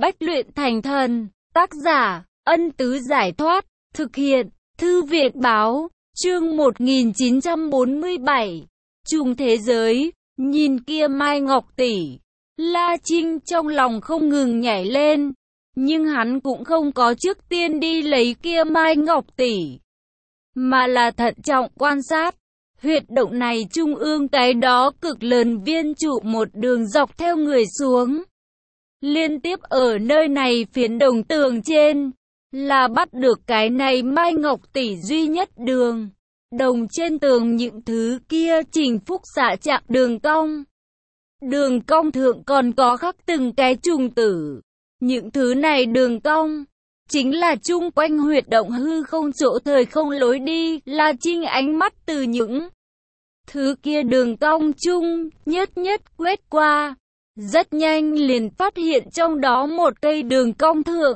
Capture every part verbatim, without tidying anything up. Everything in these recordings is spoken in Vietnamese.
Bách luyện thành thần. Tác giả, Ân Tứ Giải Thoát. Thực hiện, Thư viện Báo. Chương một nghìn chín trăm bốn mươi bảy. Trùng thế giới. Nhìn kia Mai Ngọc tỷ, La Trinh trong lòng không ngừng nhảy lên. Nhưng hắn cũng không có trước tiên đi lấy kia Mai Ngọc tỷ, mà là thận trọng quan sát. Huyệt động này trung ương cái đó cực lớn viên trụ một đường dọc theo người xuống. Liên tiếp ở nơi này phiến đồng tường trên, là bắt được cái này Mai Ngọc tỷ duy nhất đường. Đồng trên tường những thứ kia chỉnh phúc xạ chạm đường cong. Đường cong thượng còn có khắc từng cái trùng tử. Những thứ này đường cong chính là chung quanh huyệt động hư không chỗ thời không lối đi. La Trinh ánh mắt từ những thứ kia đường cong chung nhất nhất quét qua, rất nhanh liền phát hiện trong đó một cây đường cong thượng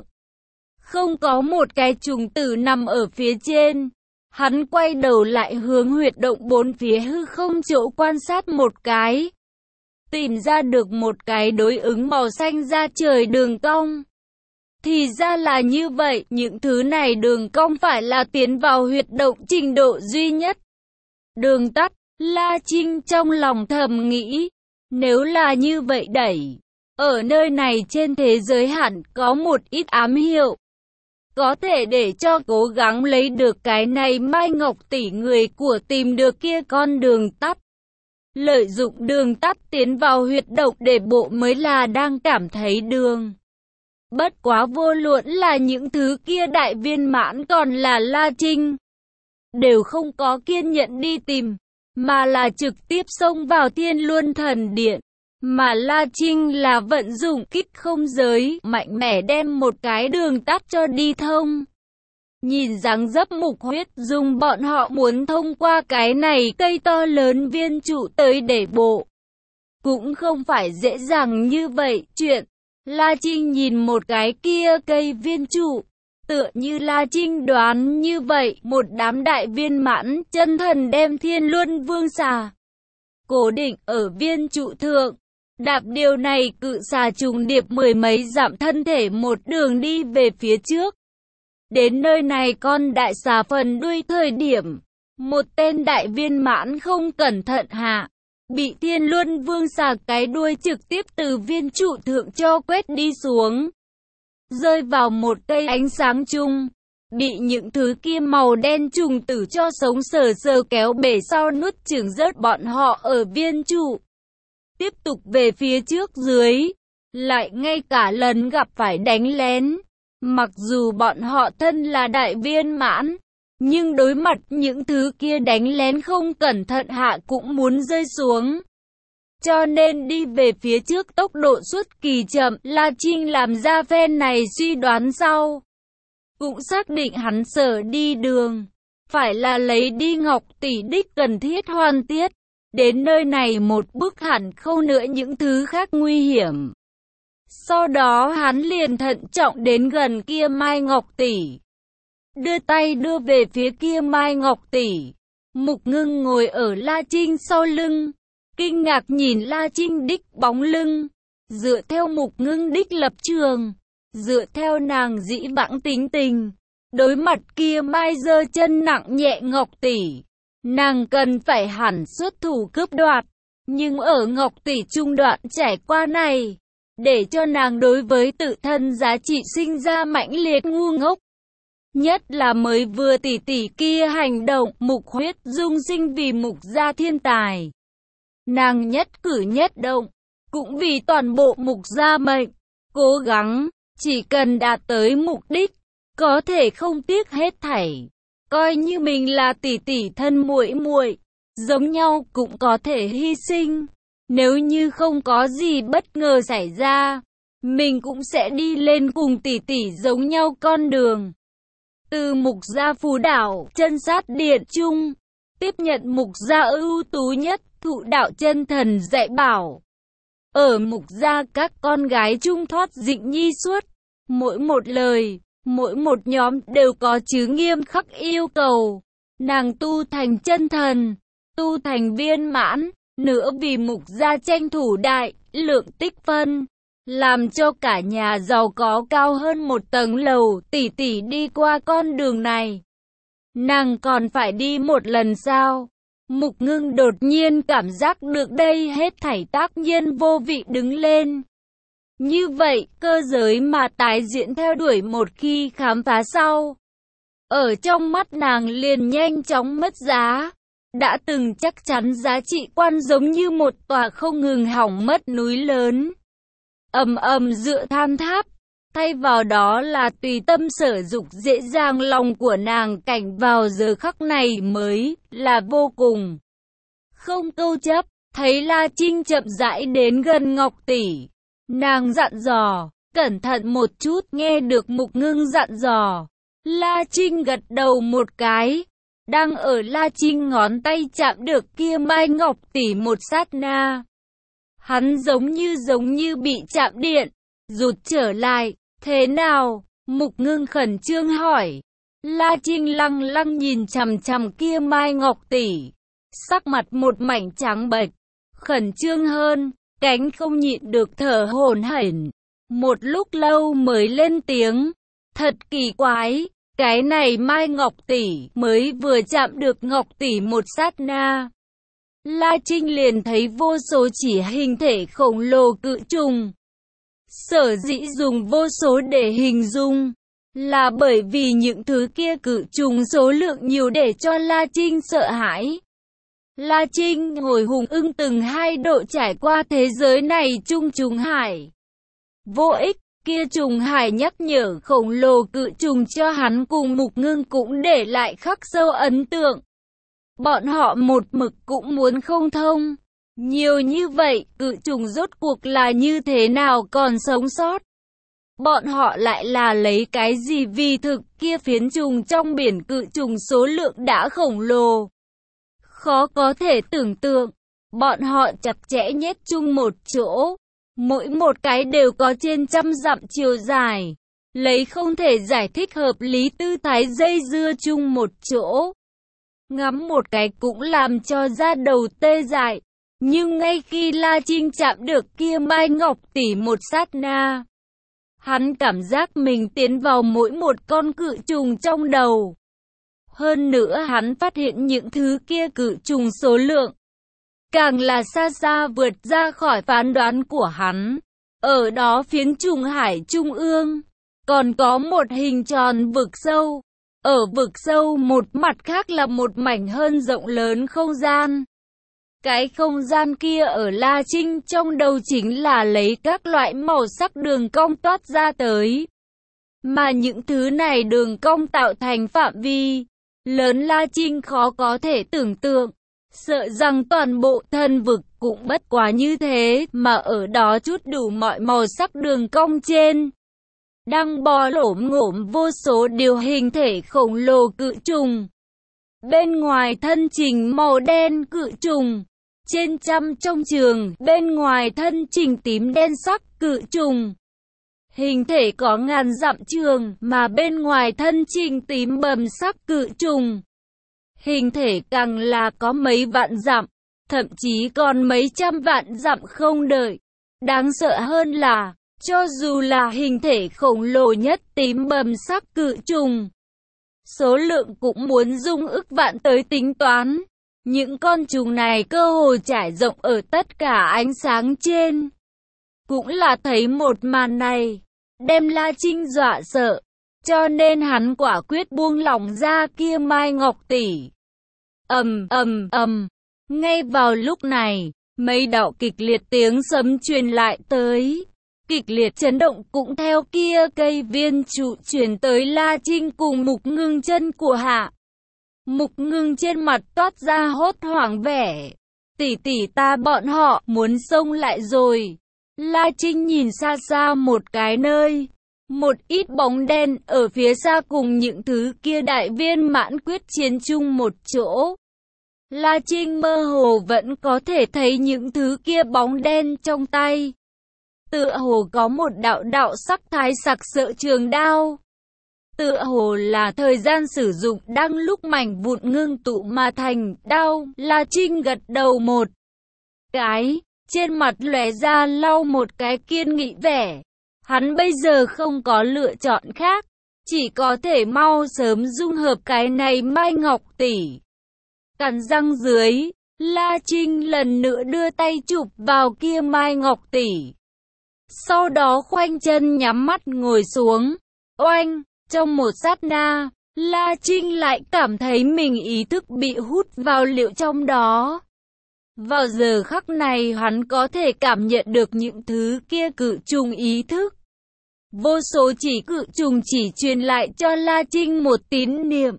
không có một cái trùng tử nằm ở phía trên. Hắn quay đầu lại hướng huyệt động bốn phía hư không chỗ quan sát một cái, tìm ra được một cái đối ứng màu xanh da trời đường cong. Thì ra là như vậy, những thứ này đường cong phải là tiến vào huyệt động trình độ duy nhất. Đường tắt, La Trinh trong lòng thầm nghĩ, nếu là như vậy đẩy, ở nơi này trên thế giới hẳn có một ít ám hiệu, có thể để cho cố gắng lấy được cái này Mai Ngọc tỷ người của tìm được kia con đường tắt. Lợi dụng đường tắt tiến vào huyệt động để bộ mới là đang cảm thấy đường. Bất quá vô luận là những thứ kia đại viên mãn còn là La Trinh, đều không có kiên nhẫn đi tìm, mà là trực tiếp xông vào Thiên Luân Thần Điện. Mà La Trinh là vận dụng kích không giới, mạnh mẽ đem một cái đường tắt cho đi thông. Nhìn dáng dấp Mục Huyết Dung bọn họ muốn thông qua cái này cây to lớn viên trụ tới để bộ, cũng không phải dễ dàng như vậy. Chuyện La Trinh nhìn một cái kia cây viên trụ, tựa như La Trinh đoán như vậy, một đám đại viên mãn chân thần đem Thiên Luân Vương xà cố định ở viên trụ thượng. Đạp điều này cự xà trùng điệp mười mấy dặm thân thể một đường đi về phía trước. Đến nơi này con đại xà phần đuôi thời điểm, một tên đại viên mãn không cẩn thận hạ, bị Thiên Luân Vương xà cái đuôi trực tiếp từ viên trụ thượng cho quét đi xuống, rơi vào một cây ánh sáng chung, bị những thứ kia màu đen trùng tử cho sống sờ sờ kéo bể sau nuốt chửng rớt bọn họ ở viên trụ. Tiếp tục về phía trước dưới, lại ngay cả lần gặp phải đánh lén. Mặc dù bọn họ thân là đại viên mãn, nhưng đối mặt những thứ kia đánh lén không cẩn thận hạ cũng muốn rơi xuống. Cho nên đi về phía trước tốc độ xuất kỳ chậm. La Trinh làm ra phen này suy đoán sau, cũng xác định hắn sở đi đường phải là lấy đi Ngọc tỷ đích cần thiết hoàn tiết. Đến nơi này một bước hẳn không nữa những thứ khác nguy hiểm. Sau đó hắn liền thận trọng đến gần kia Mai Ngọc tỷ, đưa tay đưa về phía kia Mai Ngọc tỷ. Mục Ngưng ngồi ở La Trinh sau lưng, kinh ngạc nhìn La Trinh đích bóng lưng. Dựa theo Mục Ngưng đích lập trường, dựa theo nàng dĩ vãng tính tình, đối mặt kia Mai giơ chân nặng nhẹ Ngọc tỷ, nàng cần phải hẳn xuất thủ cướp đoạt. Nhưng ở Ngọc tỷ trung đoạn trải qua này, để cho nàng đối với tự thân giá trị sinh ra mãnh liệt ngu ngốc. Nhất là mới vừa tỷ tỷ kia hành động, Mục Huyết Dung sinh vì Mục gia thiên tài. Nàng nhất cử nhất động, cũng vì toàn bộ Mục gia mệnh, cố gắng, chỉ cần đạt tới mục đích, có thể không tiếc hết thảy. Coi như mình là tỷ tỷ thân muội muội, giống nhau cũng có thể hy sinh. Nếu như không có gì bất ngờ xảy ra, mình cũng sẽ đi lên cùng tỷ tỷ giống nhau con đường. Từ Mục gia Phù Đảo, chân sát điện chung, tiếp nhận Mục gia ưu tú nhất thụ đạo chân thần dạy bảo. Ở Mục gia các con gái trung thoát dịnh nhi suốt, mỗi một lời, mỗi một nhóm đều có chứ nghiêm khắc yêu cầu. Nàng tu thành chân thần, tu thành viên mãn, nữa vì Mục gia tranh thủ đại lượng tích phân. làm cho cả nhà giàu có cao hơn một tầng lầu. Tỷ tỷ đi qua con đường này, nàng còn phải đi một lần sao? Mục Ngưng đột nhiên cảm giác được đây hết thảy tác nhiên vô vị đứng lên. Như vậy, cơ giới mà tái diễn theo đuổi một khi khám phá sau, ở trong mắt nàng liền nhanh chóng mất giá. Đã từng chắc chắn giá trị quan giống như một tòa không ngừng hỏng mất núi lớn, ầm ầm dựa than tháp. Thay vào đó là tùy tâm sở dục dễ dàng lòng của nàng, cảnh vào giờ khắc này mới là vô cùng không câu chấp. Thấy La Trinh chậm rãi đến gần Ngọc tỷ, nàng dặn dò, cẩn thận một chút. Nghe được Mục Ngưng dặn dò, La Trinh gật đầu một cái. Đang ở La Trinh ngón tay chạm được kia mai ngọc tỷ một sát na, hắn giống như giống như bị chạm điện, rụt trở lại. Thế nào? Mục Ngưng khẩn trương hỏi. La Trinh lăng lăng nhìn chằm chằm kia mai ngọc tỷ, sắc mặt một mảnh trắng bệch, khẩn trương hơn, cánh không nhịn được thở hổn hển. Một lúc lâu mới lên tiếng, thật kỳ quái, cái này mai ngọc tỷ mới vừa chạm được ngọc tỷ một sát na, La Trinh liền thấy vô số chỉ hình thể khổng lồ cự trùng. Sở dĩ dùng vô số để hình dung, là bởi vì những thứ kia cự trùng số lượng nhiều để cho La Trinh sợ hãi. La Trinh hồi hùng ưng từng hai độ trải qua thế giới này chung trùng hải. Vô ích, kia trùng hải nhắc nhở khổng lồ cự trùng cho hắn cùng Mục Ngưng cũng để lại khắc sâu ấn tượng. Bọn họ một mực cũng muốn không thông. Nhiều như vậy, cự trùng rốt cuộc là như thế nào còn sống sót? Bọn họ lại là lấy cái gì vì thực kia phiến trùng trong biển cự trùng số lượng đã khổng lồ, khó có thể tưởng tượng. Bọn họ chặt chẽ nhét chung một chỗ, mỗi một cái đều có trên trăm dặm chiều dài, lấy không thể giải thích hợp lý tư thái dây dưa chung một chỗ. Ngắm một cái cũng làm cho da đầu tê dại. Nhưng ngay khi La Trinh chạm được kia mai ngọc tỷ một sát na, hắn cảm giác mình tiến vào mỗi một con cự trùng trong đầu. Hơn nữa hắn phát hiện những thứ kia cự trùng số lượng càng là xa xa vượt ra khỏi phán đoán của hắn. Ở đó phiến trùng hải trung ương, còn có một hình tròn vực sâu. Ở vực sâu một mặt khác là một mảnh hơn rộng lớn không gian. Cái không gian kia ở La Trinh trong đầu chính là lấy các loại màu sắc đường cong toát ra tới. Mà những thứ này đường cong tạo thành phạm vi lớn La Trinh khó có thể tưởng tượng. Sợ rằng toàn bộ thần vực cũng bất quá như thế, mà ở đó chút đủ mọi màu sắc đường cong trên đang bò lổm ngổm vô số điều hình thể khổng lồ cự trùng. Bên ngoài thân trình màu đen cự trùng, trên trăm trong trường, bên ngoài thân trình tím đen sắc cự trùng. Hình thể có ngàn dặm trường, mà bên ngoài thân trình tím bầm sắc cự trùng. Hình thể càng là có mấy vạn dặm, thậm chí còn mấy trăm vạn dặm không đợi. Đáng sợ hơn là, cho dù là hình thể khổng lồ nhất tím bầm sắc cự trùng, số lượng cũng muốn dung ức vạn tới tính toán. Những con trùng này cơ hồ trải rộng ở tất cả ánh sáng trên. Cũng là thấy một màn này, đem La Trinh dọa sợ, cho nên hắn quả quyết buông lỏng ra kia mai ngọc tỷ. Ầm ầm ầm, ngay vào lúc này, mấy đạo kịch liệt tiếng sấm truyền lại tới. Kịch liệt chấn động cũng theo kia cây viên trụ truyền tới La Trinh cùng Mục Ngưng chân của hạ. Mục Ngưng trên mặt toát ra hốt hoảng vẻ. Tỷ tỷ ta bọn họ muốn xông lại rồi. La Trinh nhìn xa xa một cái nơi, một ít bóng đen ở phía xa cùng những thứ kia đại viên mãn quyết chiến chung một chỗ. La Trinh mơ hồ vẫn có thể thấy những thứ kia bóng đen trong tay. Tựa hồ có một đạo đạo sắc thái sặc sỡ trường đao. Tựa hồ là thời gian sử dụng đang lúc mảnh vụn ngưng tụ mà thành đao. La Trinh gật đầu một cái, Trên mặt lóe ra lau một cái kiên nghị vẻ. Hắn bây giờ không có lựa chọn khác, chỉ có thể mau sớm dung hợp cái này Mai Ngọc tỷ. Cắn răng dưới, La Trinh lần nữa đưa tay chụp vào kia Mai Ngọc tỷ. Sau đó khoanh chân nhắm mắt ngồi xuống. Oanh, trong một sát na, La Trinh lại cảm thấy mình ý thức bị hút vào liệu trong đó. Vào giờ khắc này hắn có thể cảm nhận được những thứ kia cự trùng ý thức. Vô số chỉ cự trùng chỉ truyền lại cho La Trinh một tín niệm.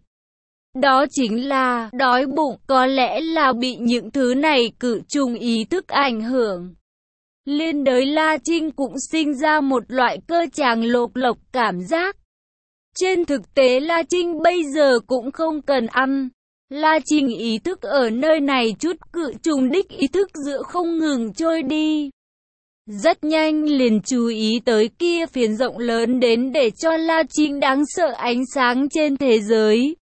Đó chính là đói bụng, có lẽ là bị những thứ này cự trùng ý thức ảnh hưởng. Liên đới La Trinh cũng sinh ra một loại cơ tràng lộc lộc cảm giác. Trên thực tế La Trinh bây giờ cũng không cần ăn. La Trinh ý thức ở nơi này chút cự trùng đích ý thức giữa không ngừng trôi đi. Rất nhanh liền chú ý tới kia phiến rộng lớn đến để cho La Trinh đáng sợ ánh sáng trên thế giới.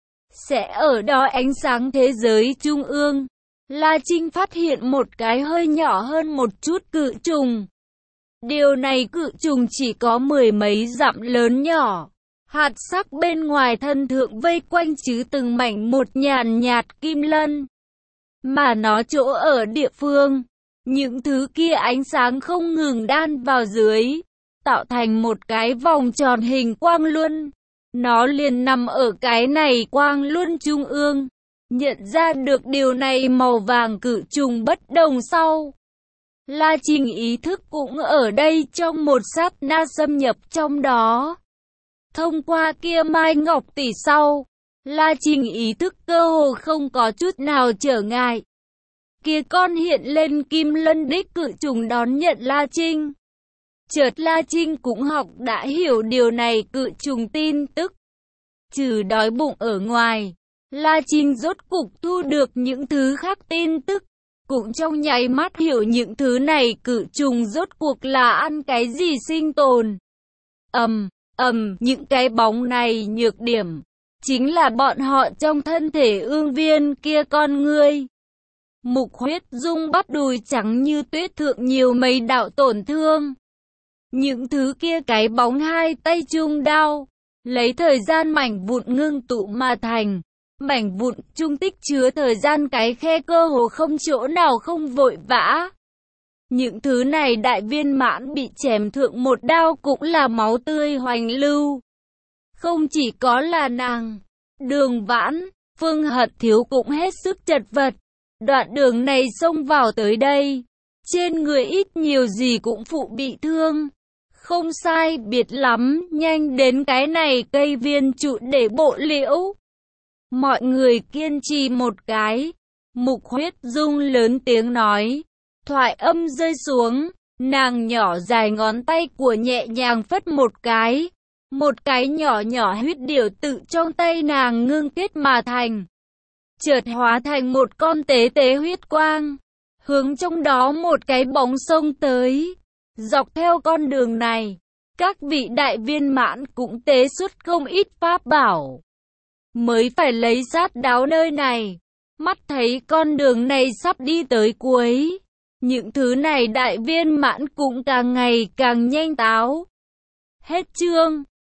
Sẽ ở đó ánh sáng thế giới trung ương. La Trinh phát hiện một cái hơi nhỏ hơn một chút cự trùng. Điều này cự trùng chỉ có mười mấy dặm lớn nhỏ. Hạt sắc bên ngoài thân thượng vây quanh chứ từng mảnh một nhàn nhạt kim lân. Mà nó chỗ ở địa phương, những thứ kia ánh sáng không ngừng đan vào dưới, tạo thành một cái vòng tròn hình quang luân. Nó liền nằm ở cái này quang luân trung ương. Nhận ra được điều này màu vàng cự trùng bất đồng sau. La Trinh ý thức cũng ở đây trong một sát na xâm nhập trong đó. Thông qua kia Mai Ngọc tỷ sau, La Trinh ý thức cơ hồ không có chút nào trở ngại. Kia con hiện lên kim lân đích cự trùng đón nhận La Trinh. Chợt La Trinh cũng học đã hiểu điều này cự trùng tin tức. Trừ đói bụng ở ngoài, La Trinh rốt cục thu được những thứ khác tin tức. Cũng trong nháy mắt hiểu những thứ này cự trùng rốt cuộc là ăn cái gì sinh tồn. Ầm, ầm, những cái bóng này nhược điểm, chính là bọn họ trong thân thể ương viên kia con ngươi. Mục huyết dung bắp đùi trắng như tuyết thượng nhiều mấy đạo tổn thương. Những thứ kia cái bóng hai tay chung đao, lấy thời gian mảnh vụn ngưng tụ mà thành. Mảnh vụn trung tích chứa thời gian cái khe cơ hồ không chỗ nào không vội vã. Những thứ này đại viên mãn bị chém thượng một đao cũng là máu tươi hoành lưu. Không chỉ có là nàng, Đường Vãn, Phương Hật Thiếu cũng hết sức chật vật. Đoạn đường này xông vào tới đây, trên người ít nhiều gì cũng phụ bị thương. Không sai biệt lắm, nhanh đến cái này cây viên trụ để bộ liễu. Mọi người kiên trì một cái. Mục huyết dung lớn tiếng nói. Thoại âm rơi xuống, nàng nhỏ dài ngón tay của nhẹ nhàng phất một cái. Một cái nhỏ nhỏ huyết điểu tự trong tay nàng ngưng kết mà thành. Chợt hóa thành một con tế tế huyết quang. Hướng trong đó một cái bóng sông tới. Dọc theo con đường này, các vị đại viên mãn cũng tế xuất không ít pháp bảo. Mới phải lấy sát đáo nơi này. Mắt thấy con đường này sắp đi tới cuối. Những thứ này đại viên mãn cũng càng ngày càng nhanh táo. Hết chương.